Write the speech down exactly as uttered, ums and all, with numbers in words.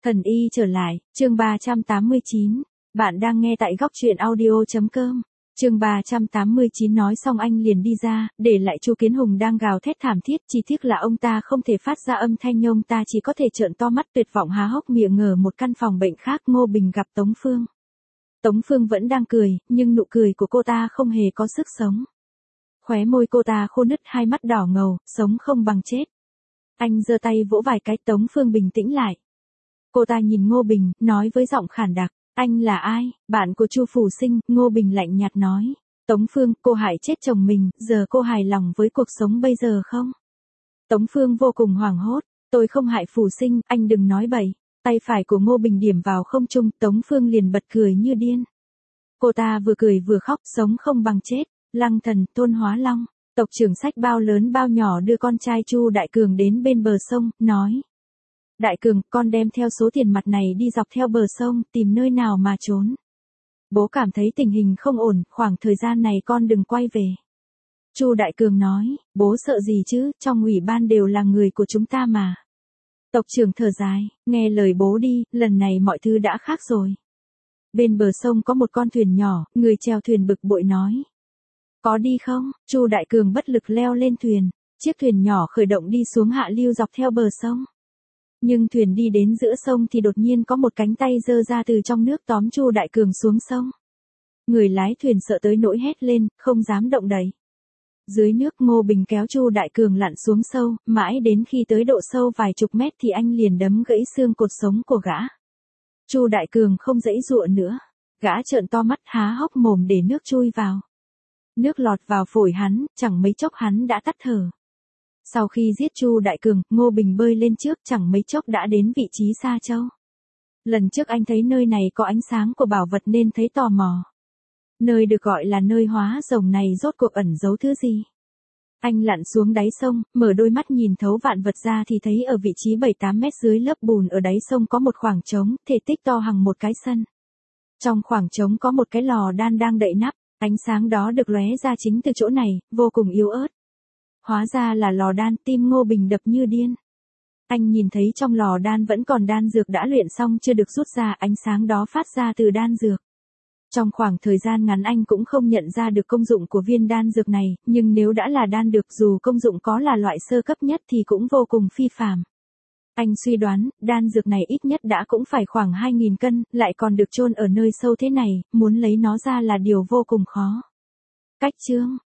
Thần y trở lại, chương ba trăm tám mươi chín. Bạn đang nghe tại góc truyện audio.com. Chương ba trăm tám mươi chín nói xong anh liền đi ra, để lại Chu Kiến Hùng đang gào thét thảm thiết, chỉ tiếc là ông ta không thể phát ra âm thanh, ông ta chỉ có thể trợn to mắt tuyệt vọng há hốc miệng ngờ một căn phòng bệnh khác. Ngô Bình gặp Tống Phương. Tống Phương vẫn đang cười, nhưng nụ cười của cô ta không hề có sức sống. Khóe môi cô ta khô nứt, hai mắt đỏ ngầu, sống không bằng chết. Anh giơ tay vỗ vài cái, Tống Phương bình tĩnh lại. Cô ta nhìn Ngô Bình, nói với giọng khản đặc, anh là ai? Bạn của Chu Phủ Sinh. Ngô Bình lạnh nhạt nói. Tống Phương, cô hại chết chồng mình, giờ cô hài lòng với cuộc sống bây giờ không? Tống Phương vô cùng hoảng hốt, tôi không hại Phủ Sinh, anh đừng nói bậy. Tay phải của Ngô Bình điểm vào không trung, Tống Phương liền bật cười như điên. Cô ta vừa cười vừa khóc, sống không bằng chết. Lăng Thần, Tôn Hóa Long, tộc trưởng xách bao lớn bao nhỏ đưa con trai Chu Đại Cường đến bên bờ sông, nói. Đại Cường, con đem theo số tiền mặt này đi dọc theo bờ sông, tìm nơi nào mà trốn. Bố cảm thấy tình hình không ổn, khoảng thời gian này con đừng quay về. Chu Đại Cường nói, bố sợ gì chứ, trong ủy ban đều là người của chúng ta mà. Tộc trưởng thở dài, nghe lời bố đi, lần này mọi thứ đã khác rồi. Bên bờ sông có một con thuyền nhỏ, người chèo thuyền bực bội nói. Có đi không? Chu Đại Cường bất lực leo lên thuyền, chiếc thuyền nhỏ khởi động đi xuống hạ lưu dọc theo bờ sông. Nhưng thuyền đi đến giữa sông thì đột nhiên có một cánh tay giơ ra từ trong nước tóm Chu Đại Cường xuống sông. Người lái thuyền sợ tới nỗi hét lên, không dám động đậy. Dưới nước Ngô Bình kéo Chu Đại Cường lặn xuống sâu, mãi đến khi tới độ sâu vài chục mét thì anh liền đấm gãy xương cột sống của gã. Chu Đại Cường không giãy giụa nữa, gã trợn to mắt há hốc mồm để nước chui vào. Nước lọt vào phổi hắn, chẳng mấy chốc hắn đã tắt thở. Sau khi giết Chu Đại Cường, Ngô Bình bơi lên trước, chẳng mấy chốc đã đến vị trí Sa Châu. Lần trước anh thấy nơi này có ánh sáng của bảo vật nên thấy tò mò. Nơi được gọi là nơi hóa rồng này rốt cuộc ẩn giấu thứ gì? Anh lặn xuống đáy sông, mở đôi mắt nhìn thấu vạn vật ra thì thấy ở vị trí bảy tám mét dưới lớp bùn ở đáy sông có một khoảng trống, thể tích to hằng một cái sân. Trong khoảng trống có một cái lò đan đang đậy nắp, ánh sáng đó được lóe ra chính từ chỗ này, vô cùng yếu ớt. Hóa ra là lò đan, tim Ngô Bình đập như điên. Anh nhìn thấy trong lò đan vẫn còn đan dược đã luyện xong chưa được rút ra, ánh sáng đó phát ra từ đan dược. Trong khoảng thời gian ngắn anh cũng không nhận ra được công dụng của viên đan dược này, nhưng nếu đã là đan dược dù công dụng có là loại sơ cấp nhất thì cũng vô cùng phi phàm. Anh suy đoán, đan dược này ít nhất đã cũng phải khoảng hai nghìn cân, lại còn được chôn ở nơi sâu thế này, muốn lấy nó ra là điều vô cùng khó. Cách chương,